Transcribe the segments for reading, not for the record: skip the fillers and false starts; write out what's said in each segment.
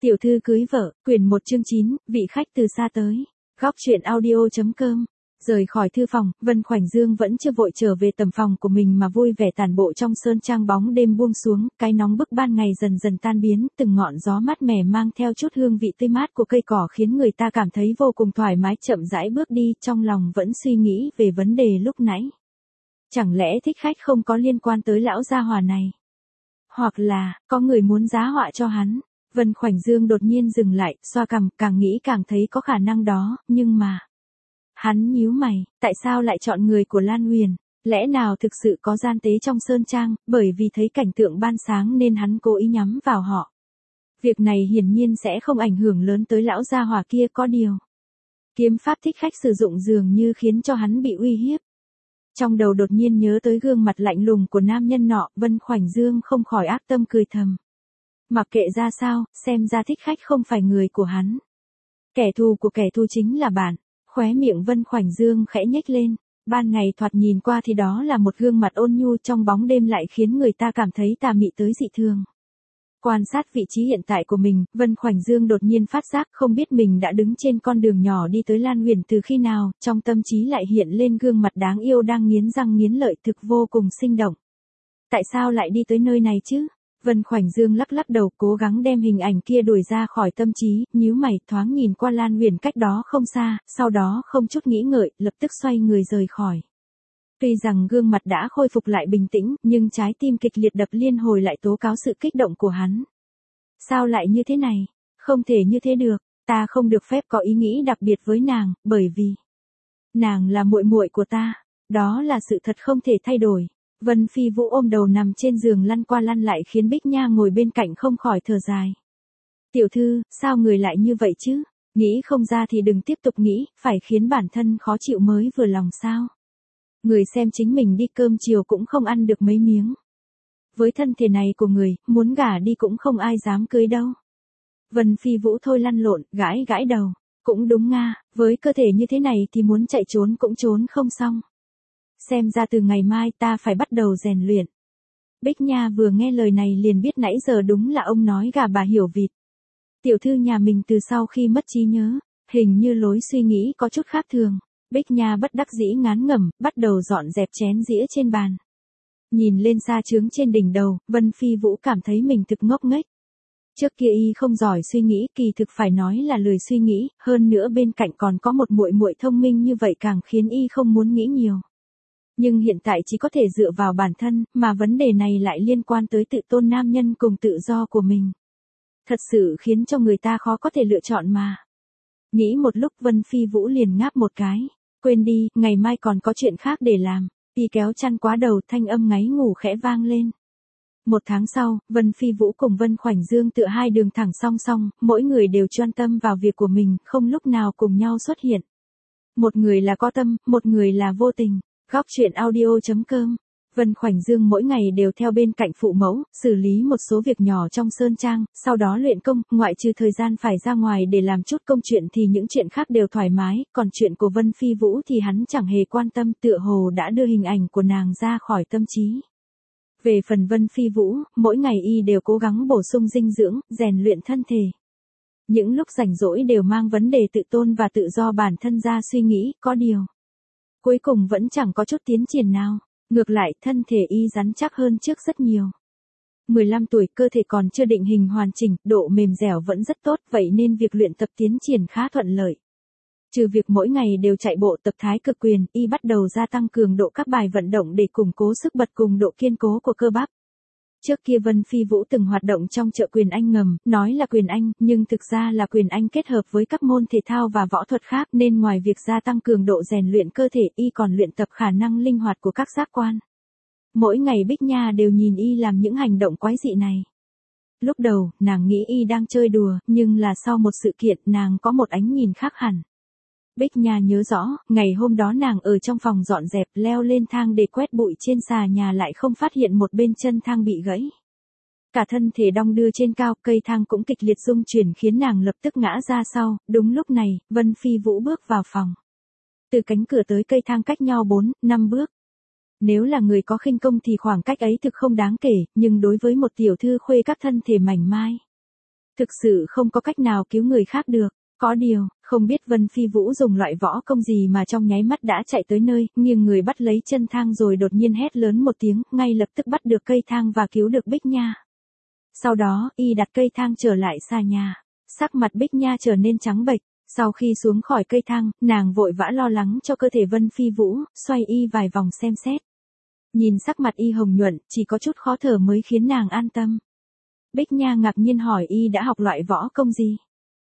Tiểu thư cưới vợ, quyển 1 chương 9, vị khách từ xa tới. Góc truyện audio.com. Rời khỏi thư phòng, Vân Khoảnh Dương vẫn chưa vội trở về tầm phòng của mình mà vui vẻ tản bộ trong sơn trang. Bóng đêm buông xuống, cái nóng bức ban ngày dần dần tan biến, từng ngọn gió mát mẻ mang theo chút hương vị tươi mát của cây cỏ khiến người ta cảm thấy vô cùng thoải mái. Chậm rãi bước đi, trong lòng vẫn suy nghĩ về vấn đề lúc nãy. Chẳng lẽ thích khách không có liên quan tới lão gia hỏa này? Hoặc là, có người muốn giá họa cho hắn? Vân Khoảnh Dương đột nhiên dừng lại, xoa cằm, càng nghĩ càng thấy có khả năng đó, nhưng mà... Hắn nhíu mày, tại sao lại chọn người của Lan Huyền? Lẽ nào thực sự có gian tế trong sơn trang, bởi vì thấy cảnh tượng ban sáng nên hắn cố ý nhắm vào họ. Việc này hiển nhiên sẽ không ảnh hưởng lớn tới lão gia hỏa kia, có điều. Kiếm pháp thích khách sử dụng dường như khiến cho hắn bị uy hiếp. Trong đầu đột nhiên nhớ tới gương mặt lạnh lùng của nam nhân nọ, Vân Khoảnh Dương không khỏi ác tâm cười thầm. Mặc kệ ra sao, xem ra thích khách không phải người của hắn. Kẻ thù của kẻ thù chính là bạn. Khóe miệng Vân Khoảnh Dương khẽ nhếch lên. Ban ngày thoạt nhìn qua thì đó là một gương mặt ôn nhu, trong bóng đêm lại khiến người ta cảm thấy tà mị tới dị thường. Quan sát vị trí hiện tại của mình, Vân Khoảnh Dương đột nhiên phát giác không biết mình đã đứng trên con đường nhỏ đi tới Lan Huyền từ khi nào, trong tâm trí lại hiện lên gương mặt đáng yêu đang nghiến răng nghiến lợi, thực vô cùng sinh động. Tại sao lại đi tới nơi này chứ? Vân Khoảnh Dương lắc lắc đầu, cố gắng đem hình ảnh kia đuổi ra khỏi tâm trí, nhíu mày, thoáng nhìn qua Lan Huyền cách đó không xa, sau đó không chút nghĩ ngợi, lập tức xoay người rời khỏi. Tuy rằng gương mặt đã khôi phục lại bình tĩnh, nhưng trái tim kịch liệt đập liên hồi lại tố cáo sự kích động của hắn. Sao lại như thế này? Không thể như thế được, ta không được phép có ý nghĩ đặc biệt với nàng, bởi vì nàng là muội muội của ta, đó là sự thật không thể thay đổi. Vân Phi Vũ ôm đầu nằm trên giường lăn qua lăn lại khiến Bích Nha ngồi bên cạnh không khỏi thở dài. Tiểu thư, sao người lại như vậy chứ? Nghĩ không ra thì đừng tiếp tục nghĩ, phải khiến bản thân khó chịu mới vừa lòng sao? Người xem chính mình đi cơm chiều cũng không ăn được mấy miếng. Với thân thể này của người, muốn gả đi cũng không ai dám cưới đâu. Vân Phi Vũ thôi lăn lộn, gãi gãi đầu. Cũng đúng nga, với cơ thể như thế này thì muốn chạy trốn cũng trốn không xong. Xem ra từ ngày mai ta phải bắt đầu rèn luyện. Bích Nha vừa nghe lời này liền biết nãy giờ đúng là ông nói gà bà hiểu vịt. Tiểu thư nhà mình từ sau khi mất trí nhớ, hình như lối suy nghĩ có chút khác thường. Bích Nha bất đắc dĩ ngán ngẩm, bắt đầu dọn dẹp chén dĩa trên bàn. Nhìn lên sa chướng trên đỉnh đầu, Vân Phi Vũ cảm thấy mình thực ngốc nghếch. Trước kia y không giỏi suy nghĩ, kỳ thực phải nói là lười suy nghĩ, hơn nữa bên cạnh còn có một muội muội thông minh như vậy càng khiến y không muốn nghĩ nhiều. Nhưng hiện tại chỉ có thể dựa vào bản thân, mà vấn đề này lại liên quan tới tự tôn nam nhân cùng tự do của mình. Thật sự khiến cho người ta khó có thể lựa chọn mà. Nghĩ một lúc Vân Phi Vũ liền ngáp một cái. Quên đi, ngày mai còn có chuyện khác để làm. Y kéo chăn quá đầu, thanh âm ngáy ngủ khẽ vang lên. 1 tháng sau, Vân Phi Vũ cùng Vân Khoảnh Dương tựa hai đường thẳng song song, mỗi người đều chuyên tâm vào việc của mình, không lúc nào cùng nhau xuất hiện. Một người là có tâm, một người là vô tình. Góc truyện audio.com. Vân Khoảnh Dương mỗi ngày đều theo bên cạnh phụ mẫu, xử lý một số việc nhỏ trong sơn trang, sau đó luyện công, ngoại trừ thời gian phải ra ngoài để làm chút công chuyện thì những chuyện khác đều thoải mái, còn chuyện của Vân Phi Vũ thì hắn chẳng hề quan tâm, tựa hồ đã đưa hình ảnh của nàng ra khỏi tâm trí. Về phần Vân Phi Vũ, mỗi ngày y đều cố gắng bổ sung dinh dưỡng, rèn luyện thân thể. Những lúc rảnh rỗi đều mang vấn đề tự tôn và tự do bản thân ra suy nghĩ, có điều. Cuối cùng vẫn chẳng có chút tiến triển nào, ngược lại thân thể y rắn chắc hơn trước rất nhiều. 15 tuổi cơ thể còn chưa định hình hoàn chỉnh, độ mềm dẻo vẫn rất tốt, vậy nên việc luyện tập tiến triển khá thuận lợi. Trừ việc mỗi ngày đều chạy bộ tập thái cực quyền, y bắt đầu gia tăng cường độ các bài vận động để củng cố sức bật cùng độ kiên cố của cơ bắp. Trước kia Vân Phi Vũ từng hoạt động trong chợ quyền Anh ngầm, nói là quyền Anh, nhưng thực ra là quyền Anh kết hợp với các môn thể thao và võ thuật khác, nên ngoài việc gia tăng cường độ rèn luyện cơ thể, y còn luyện tập khả năng linh hoạt của các giác quan. Mỗi ngày Bích Nha đều nhìn y làm những hành động quái dị này. Lúc đầu, nàng nghĩ y đang chơi đùa, nhưng là sau một sự kiện nàng có một ánh nhìn khác hẳn. Bích Nha nhớ rõ, ngày hôm đó nàng ở trong phòng dọn dẹp, leo lên thang để quét bụi trên xà nhà lại không phát hiện một bên chân thang bị gãy. Cả thân thể đong đưa trên cao, cây thang cũng kịch liệt rung chuyển khiến nàng lập tức ngã ra sau. Đúng lúc này, Vân Phi Vũ bước vào phòng. Từ cánh cửa tới cây thang cách nhau 4-5 bước. Nếu là người có khinh công thì khoảng cách ấy thực không đáng kể, nhưng đối với một tiểu thư khuê các thân thể mảnh mai. Thực sự không có cách nào cứu người khác được. Có điều, không biết Vân Phi Vũ dùng loại võ công gì mà trong nháy mắt đã chạy tới nơi, nghiêng người bắt lấy chân thang rồi đột nhiên hét lớn một tiếng, ngay lập tức bắt được cây thang và cứu được Bích Nha. Sau đó, y đặt cây thang trở lại xa nhà. Sắc mặt Bích Nha trở nên trắng bệch. Sau khi xuống khỏi cây thang, nàng vội vã lo lắng cho cơ thể Vân Phi Vũ, xoay y vài vòng xem xét. Nhìn sắc mặt y hồng nhuận, chỉ có chút khó thở mới khiến nàng an tâm. Bích Nha ngạc nhiên hỏi y đã học loại võ công gì.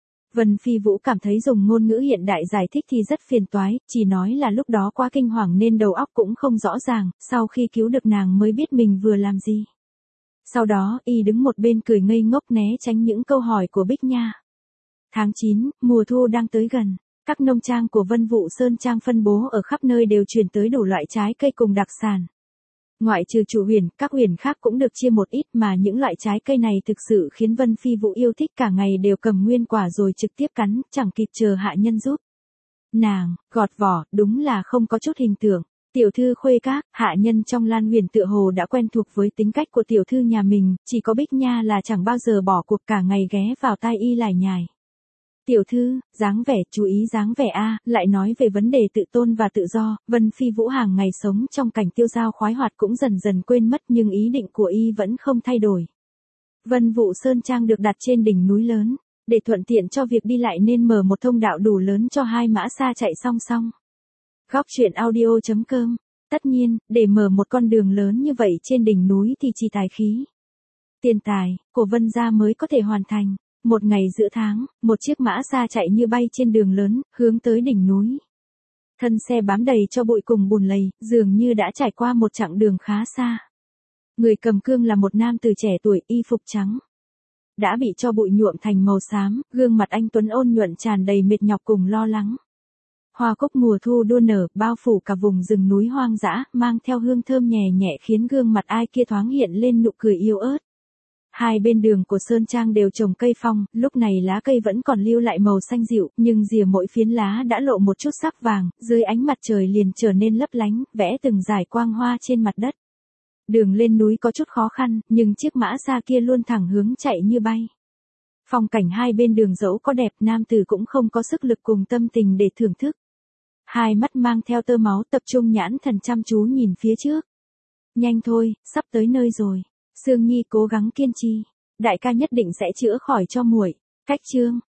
Vân Phi Vũ cảm thấy dùng ngôn ngữ hiện đại giải thích thì rất phiền toái, chỉ nói là lúc đó quá kinh hoàng nên đầu óc cũng không rõ ràng, sau khi cứu được nàng mới biết mình vừa làm gì. Sau đó, y đứng một bên cười ngây ngốc né tránh những câu hỏi của Bích Nha. Tháng 9, mùa thu đang tới gần. Các nông trang của Vân Vũ Sơn Trang phân bố ở khắp nơi đều chuyển tới đủ loại trái cây cùng đặc sản. Ngoại trừ chủ huyền, các huyền khác cũng được chia một ít mà những loại trái cây này thực sự khiến Vân Phi Vũ yêu thích, cả ngày đều cầm nguyên quả rồi trực tiếp cắn, chẳng kịp chờ hạ nhân giúp. Nàng, gọt vỏ, đúng là không có chút hình tượng. Tiểu thư Khuê Các, hạ nhân trong Lan Huyền tựa hồ đã quen thuộc với tính cách của tiểu thư nhà mình, chỉ có Bích Nha là chẳng bao giờ bỏ cuộc, cả ngày ghé vào tai y lải nhải. Tiểu thư, dáng vẻ, chú ý dáng vẻ a, lại nói về vấn đề tự tôn và tự do, Vân Phi Vũ hàng ngày sống trong cảnh tiêu dao khoái hoạt cũng dần dần quên mất, nhưng ý định của y vẫn không thay đổi. Vân Vũ Sơn Trang được đặt trên đỉnh núi lớn, để thuận tiện cho việc đi lại nên mở một thông đạo đủ lớn cho hai mã xa chạy song song. Góc truyện audio.com. Tất nhiên, để mở một con đường lớn như vậy trên đỉnh núi thì chỉ tài khí, tiền tài của Vân gia mới có thể hoàn thành. Một ngày giữa tháng, một chiếc mã xa chạy như bay trên đường lớn, hướng tới đỉnh núi. Thân xe bám đầy cho bụi cùng bùn lầy, dường như đã trải qua một chặng đường khá xa. Người cầm cương là một nam tử trẻ tuổi, y phục trắng đã bị cho bụi nhuộm thành màu xám, gương mặt anh tuấn ôn nhuận tràn đầy mệt nhọc cùng lo lắng. Hoa cúc mùa thu đua nở, bao phủ cả vùng rừng núi hoang dã, mang theo hương thơm nhẹ nhẹ khiến gương mặt ai kia thoáng hiện lên nụ cười yếu ớt. Hai bên đường của Sơn Trang đều trồng cây phong, lúc này lá cây vẫn còn lưu lại màu xanh dịu, nhưng rìa mỗi phiến lá đã lộ một chút sắc vàng, dưới ánh mặt trời liền trở nên lấp lánh, vẽ từng dải quang hoa trên mặt đất. Đường lên núi có chút khó khăn, nhưng chiếc mã xa kia luôn thẳng hướng chạy như bay. Phong cảnh hai bên đường dẫu có đẹp, nam tử cũng không có sức lực cùng tâm tình để thưởng thức. Hai mắt mang theo tơ máu, tập trung nhãn thần chăm chú nhìn phía trước. Nhanh thôi, sắp tới nơi rồi. Sương Nhi cố gắng kiên trì, đại ca nhất định sẽ chữa khỏi cho muội. Cách chương